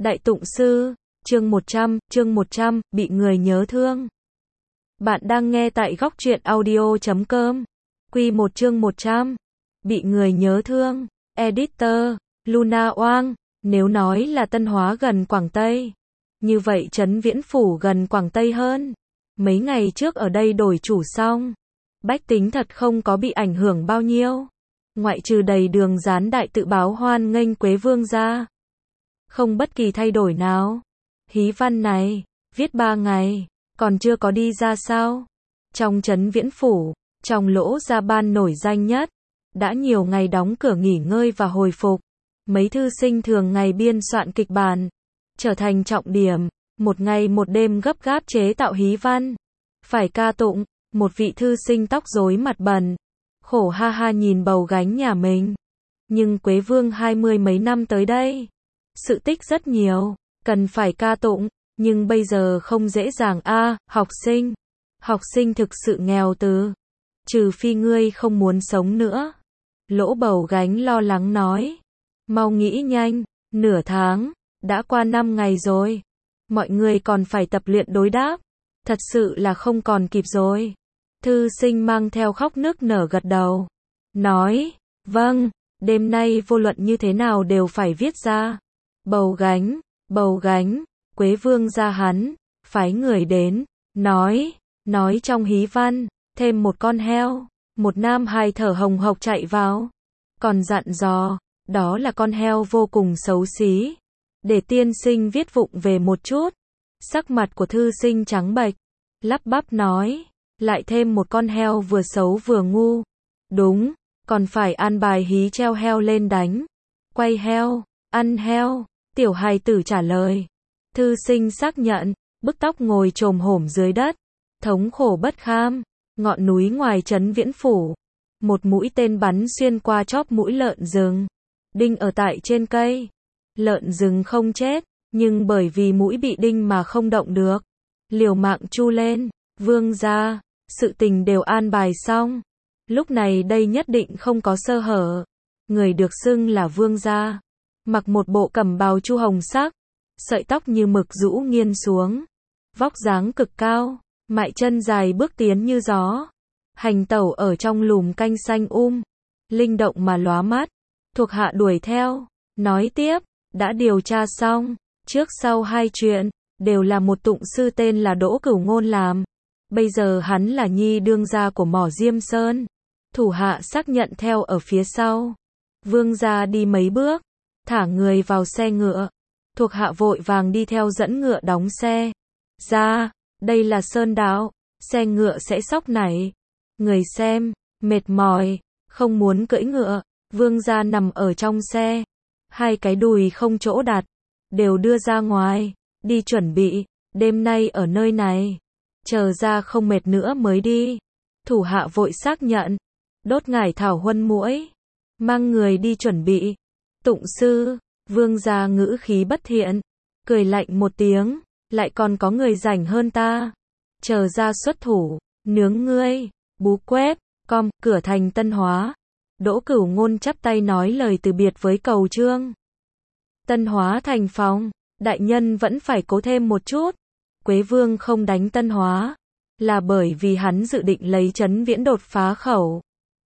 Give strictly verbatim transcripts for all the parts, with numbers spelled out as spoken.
Đại Tụng Sư, chương một trăm, chương một trăm, bị người nhớ thương. Bạn đang nghe tại góc truyện audio chấm com. Quy một chương một trăm. Bị người nhớ thương. Editor, Luna Oang. Nếu nói là Tân Hóa gần Quảng Tây, như vậy Trấn Viễn Phủ gần Quảng Tây hơn. Mấy ngày trước ở đây đổi chủ xong, bách tính thật không có bị ảnh hưởng bao nhiêu. Ngoại trừ đầy đường dán đại tự báo hoan nghênh Quế Vương ra, không bất kỳ thay đổi nào. Hí văn này, viết ba ngày, còn chưa có đi ra sao? Trong Trấn Viễn Phủ, trong Lỗ Gia Ban nổi danh nhất, đã nhiều ngày đóng cửa nghỉ ngơi và hồi phục. Mấy thư sinh thường ngày biên soạn kịch bản, trở thành trọng điểm, một ngày một đêm gấp gáp chế tạo hí văn. Phải ca tụng, một vị thư sinh tóc rối mặt bần, khổ ha ha nhìn bầu gánh nhà mình. Nhưng Quế Vương hai mươi mấy năm tới đây, sự tích rất nhiều, cần phải ca tụng, nhưng bây giờ không dễ dàng a, à, học sinh. Học sinh thực sự nghèo từ. Trừ phi ngươi không muốn sống nữa. Lỗ bầu gánh lo lắng nói. Mau nghĩ nhanh, nửa tháng, đã qua năm ngày rồi. Mọi người còn phải tập luyện đối đáp. Thật sự là không còn kịp rồi. Thư sinh mang theo khóc nức nở gật đầu. Nói, vâng, đêm nay vô luận như thế nào đều phải viết ra. Bầu gánh, bầu gánh, Quế Vương ra hắn, phái người đến, nói, nói trong hí văn, thêm một con heo, một nam hài thở hồng hộc chạy vào, còn dặn dò, đó là con heo vô cùng xấu xí, để tiên sinh viết vụng về một chút. Sắc mặt của thư sinh trắng bệch, lắp bắp nói, lại thêm một con heo vừa xấu vừa ngu. Đúng, còn phải an bài hí treo heo lên đánh, quay heo, ăn heo. Tiểu hài tử trả lời. Thư sinh xác nhận, bức tóc ngồi chồm hổm dưới đất, thống khổ bất kham. Ngọn núi ngoài Trấn Viễn Phủ, một mũi tên bắn xuyên qua chóp mũi lợn rừng, đinh ở tại trên cây. Lợn rừng không chết, nhưng bởi vì mũi bị đinh mà không động được, liều mạng chu lên. Vương gia, sự tình đều an bài xong, lúc này đây nhất định không có sơ hở. Người được xưng là vương gia, mặc một bộ cẩm bào chu hồng sắc, sợi tóc như mực rũ nghiêng xuống, vóc dáng cực cao, mại chân dài bước tiến như gió, hành tẩu ở trong lùm canh xanh um, linh động mà lóa mắt. Thuộc hạ đuổi theo, nói tiếp, đã điều tra xong, trước sau hai chuyện, đều là một tụng sư tên là Đỗ Cửu Ngôn làm. Bây giờ hắn là nhi đương gia của Mỏ Diêm Sơn. Thủ hạ xác nhận theo ở phía sau. Vương gia đi mấy bước, thả người vào xe ngựa. Thuộc hạ vội vàng đi theo dẫn ngựa đóng xe. Ra, đây là sơn đạo, xe ngựa sẽ sóc nảy. Người xem, mệt mỏi, không muốn cưỡi ngựa. Vương gia nằm ở trong xe. Hai cái đùi không chỗ đặt, đều đưa ra ngoài, đi chuẩn bị, đêm nay ở nơi này. Chờ ra không mệt nữa mới đi. Thủ hạ vội xác nhận, đốt ngải thảo huân muỗi, mang người đi chuẩn bị. Tụng sư, vương gia ngữ khí bất thiện, cười lạnh một tiếng, lại còn có người rảnh hơn ta. Chờ ra xuất thủ, nướng ngươi, bú quét, com, cửa thành Tân Hóa. Đỗ Cửu Ngôn chắp tay nói lời từ biệt với Cầu Trương. Tân Hóa thành phòng, đại nhân vẫn phải cố thêm một chút. Quế Vương không đánh Tân Hóa, là bởi vì hắn dự định lấy Trấn Viễn đột phá khẩu.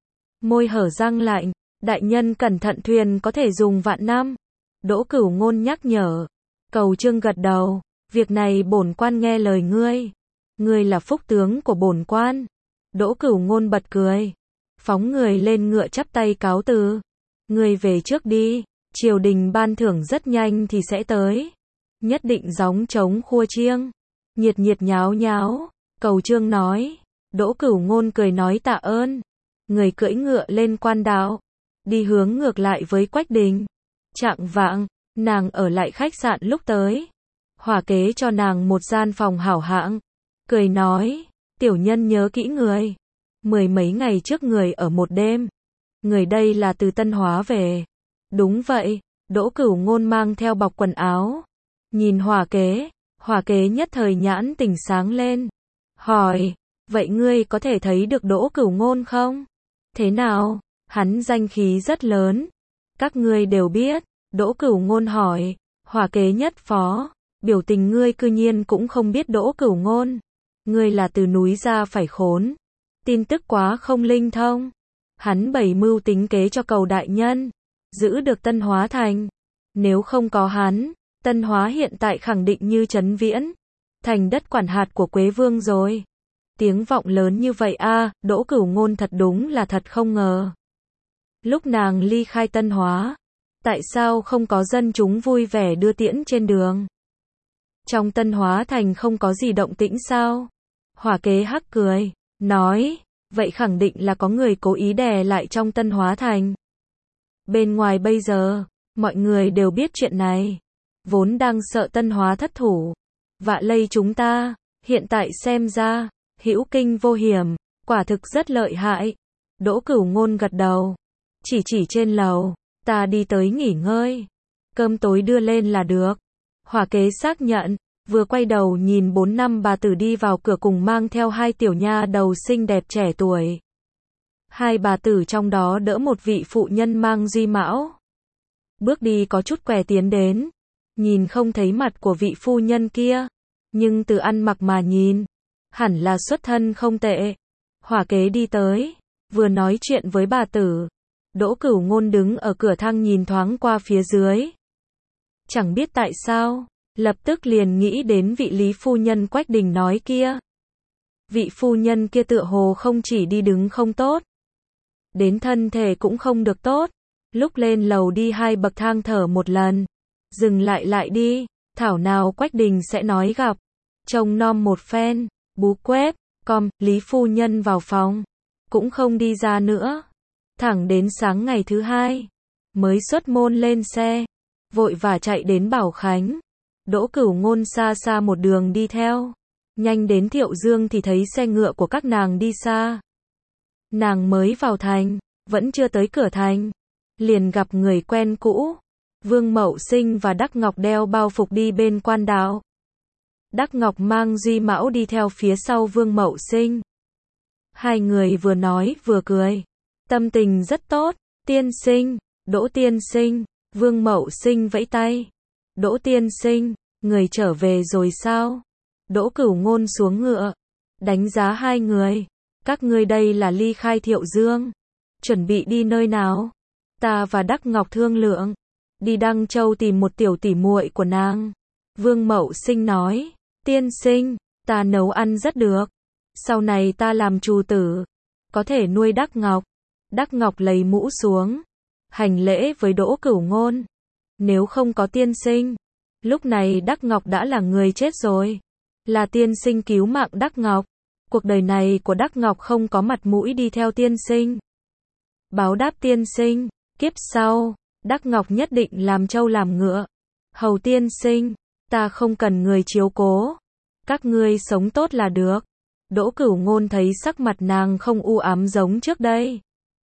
Môi hở răng lạnh, đại nhân cẩn thận thuyền có thể dùng vạn năm. Đỗ Cửu Ngôn nhắc nhở. Cầu Trương gật đầu, việc này bổn quan nghe lời ngươi. Ngươi là phúc tướng của bổn quan. Đỗ Cửu Ngôn bật cười, phóng người lên ngựa chắp tay cáo từ. Ngươi về trước đi, triều đình ban thưởng rất nhanh thì sẽ tới. Nhất định gióng trống khua chiêng, nhiệt nhiệt nháo nháo. Cầu Trương nói. Đỗ Cửu Ngôn cười nói tạ ơn. Người cưỡi ngựa lên quan đạo, đi hướng ngược lại với Quách Đình. Chạng vạng, nàng ở lại khách sạn lúc tới. Hỏa kế cho nàng một gian phòng hảo hạng. Cười nói, tiểu nhân nhớ kỹ người. Mười mấy ngày trước người ở một đêm. Người đây là từ Tân Hóa về. Đúng vậy, Đỗ Cửu Ngôn mang theo bọc quần áo. Nhìn hỏa kế, hỏa kế nhất thời nhãn tỉnh sáng lên. Hỏi, vậy ngươi có thể thấy được Đỗ Cửu Ngôn không? Thế nào? Hắn danh khí rất lớn. Các ngươi đều biết. Đỗ Cửu Ngôn hỏi. Hỏa kế nhất phó, biểu tình ngươi cư nhiên cũng không biết Đỗ Cửu Ngôn. Ngươi là từ núi ra phải khốn. Tin tức quá không linh thông. Hắn bày mưu tính kế cho Cầu đại nhân, giữ được Tân Hóa thành. Nếu không có hắn, Tân Hóa hiện tại khẳng định như Trấn Viễn, thành đất quản hạt của Quế Vương rồi. Tiếng vọng lớn như vậy a, Đỗ Cửu Ngôn thật đúng là thật không ngờ. Lúc nàng ly khai Tân Hóa, tại sao không có dân chúng vui vẻ đưa tiễn trên đường? Trong Tân Hóa thành không có gì động tĩnh sao? Hỏa kế hắc cười, nói, vậy khẳng định là có người cố ý đè lại trong Tân Hóa thành. Bên ngoài bây giờ, mọi người đều biết chuyện này, vốn đang sợ Tân Hóa thất thủ, vạ lây chúng ta, hiện tại xem ra, hữu kinh vô hiểm, quả thực rất lợi hại. Đỗ Cửu Ngôn gật đầu, chỉ chỉ trên lầu, ta đi tới nghỉ ngơi, cơm tối đưa lên là được. Hỏa kế xác nhận, vừa quay đầu nhìn bốn năm bà tử đi vào cửa cùng mang theo hai tiểu nha đầu xinh đẹp trẻ tuổi. Hai bà tử trong đó đỡ một vị phụ nhân mang duy mão. Bước đi có chút què tiến đến, nhìn không thấy mặt của vị phu nhân kia, nhưng từ ăn mặc mà nhìn, hẳn là xuất thân không tệ. Hỏa kế đi tới, vừa nói chuyện với bà tử. Đỗ Cửu Ngôn đứng ở cửa thang nhìn thoáng qua phía dưới. Chẳng biết tại sao, lập tức liền nghĩ đến vị Lý phu nhân Quách Đình nói kia. Vị phu nhân kia tựa hồ không chỉ đi đứng không tốt, đến thân thể cũng không được tốt. Lúc lên lầu đi hai bậc thang thở một lần, dừng lại lại đi, thảo nào Quách Đình sẽ nói gặp. Trông nom một phen, bú quét, com, Lý phu nhân vào phòng, cũng không đi ra nữa. Thẳng đến sáng ngày thứ hai, mới xuất môn lên xe, vội vã chạy đến Bảo Khánh. Đỗ Cửu Ngôn xa xa một đường đi theo, nhanh đến Thiệu Dương thì thấy xe ngựa của các nàng đi xa. Nàng mới vào thành, vẫn chưa tới cửa thành, liền gặp người quen cũ, Vương Mậu Sinh và Đắc Ngọc đeo bao phục đi bên quan đạo. Đắc Ngọc mang duy mão đi theo phía sau Vương Mậu Sinh. Hai người vừa nói vừa cười, tâm tình rất tốt. Tiên sinh, Đỗ tiên sinh, Vương Mậu Sinh vẫy tay. Đỗ tiên sinh, người trở về rồi sao? Đỗ Cửu Ngôn xuống ngựa, đánh giá hai người. Các ngươi đây là ly khai Thiệu Dương, chuẩn bị đi nơi nào? Ta và Đắc Ngọc thương lượng, đi Đăng Châu tìm một tiểu tỷ muội của nàng. Vương Mậu Sinh nói, tiên sinh, ta nấu ăn rất được, sau này ta làm chủ tử, có thể nuôi Đắc Ngọc. Đắc Ngọc lấy mũ xuống, hành lễ với Đỗ Cửu Ngôn. Nếu không có tiên sinh, lúc này Đắc Ngọc đã là người chết rồi. Là tiên sinh cứu mạng Đắc Ngọc, cuộc đời này của Đắc Ngọc không có mặt mũi đi theo tiên sinh. Báo đáp tiên sinh, kiếp sau, Đắc Ngọc nhất định làm trâu làm ngựa. Hầu tiên sinh, ta không cần người chiếu cố, các ngươi sống tốt là được. Đỗ Cửu Ngôn thấy sắc mặt nàng không u ám giống trước đây,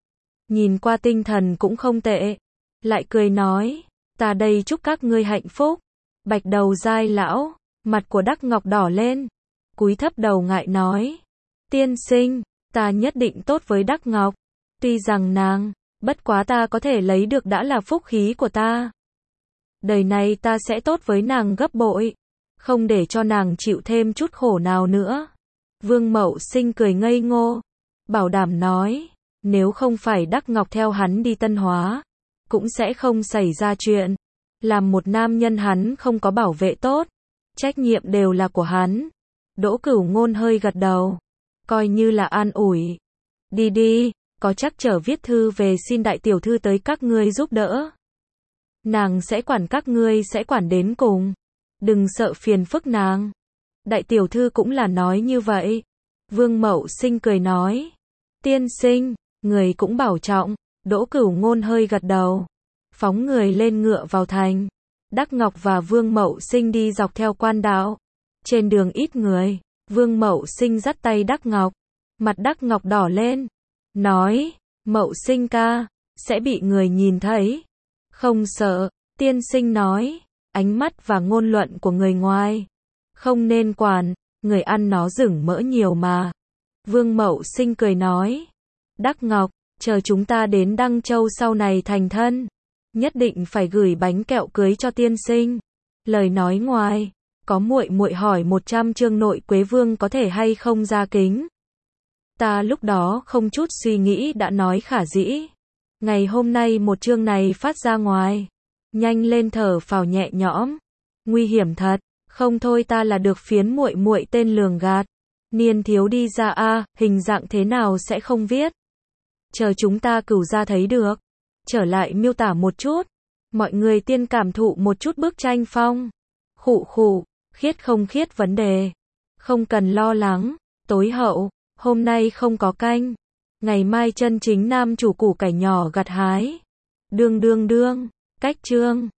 nhìn qua tinh thần cũng không tệ, lại cười nói, ta đây chúc các ngươi hạnh phúc. Bạch đầu giai lão, mặt của Đắc Ngọc đỏ lên, cúi thấp đầu ngại nói, tiên sinh, ta nhất định tốt với Đắc Ngọc, tuy rằng nàng, bất quá ta có thể lấy được đã là phúc khí của ta. Đời này ta sẽ tốt với nàng gấp bội, không để cho nàng chịu thêm chút khổ nào nữa. Vương Mậu Sinh cười ngây ngô, bảo đảm nói, nếu không phải Đắc Ngọc theo hắn đi Tân Hóa, cũng sẽ không xảy ra chuyện. Làm một nam nhân hắn không có bảo vệ tốt, trách nhiệm đều là của hắn. Đỗ Cửu Ngôn hơi gật đầu, coi như là an ủi. Đi đi, có chắc trở viết thư về xin đại tiểu thư tới các ngươi giúp đỡ. Nàng sẽ quản các ngươi sẽ quản đến cùng, đừng sợ phiền phức nàng. Đại tiểu thư cũng là nói như vậy. Vương Mậu Sinh cười nói, tiên sinh, người cũng bảo trọng. Đỗ Cửu Ngôn hơi gật đầu, phóng người lên ngựa vào thành. Đắc Ngọc và Vương Mậu Sinh đi dọc theo quan đạo. Trên đường ít người, Vương Mậu Sinh dắt tay Đắc Ngọc. Mặt Đắc Ngọc đỏ lên, nói, Mậu Sinh ca, sẽ bị người nhìn thấy. Không sợ, tiên sinh nói, ánh mắt và ngôn luận của người ngoài không nên quản, người ăn nó rửng mỡ nhiều mà. Vương Mậu Sinh cười nói, Đắc Ngọc, chờ chúng ta đến Đăng Châu sau này thành thân, nhất định phải gửi bánh kẹo cưới cho tiên sinh. Lời nói ngoài, có muội muội hỏi một trăm chương nội Quế Vương có thể hay không ra kính. Ta lúc đó không chút suy nghĩ đã nói khả dĩ. Ngày hôm nay một chương này phát ra ngoài, nhanh lên thở phào nhẹ nhõm. Nguy hiểm thật, không thôi ta là được phiến muội muội tên lường gạt. Niên thiếu đi ra a, hình dạng thế nào sẽ không viết. Chờ chúng ta cửu ra thấy được. Trở lại miêu tả một chút. Mọi người tiên cảm thụ một chút bức tranh phong. Khụ khụ, khiết không khiết vấn đề. Không cần lo lắng, tối hậu, hôm nay không có canh. Ngày mai chân chính nam chủ củ cải nhỏ gặt hái. Đương đương đương, cách chương.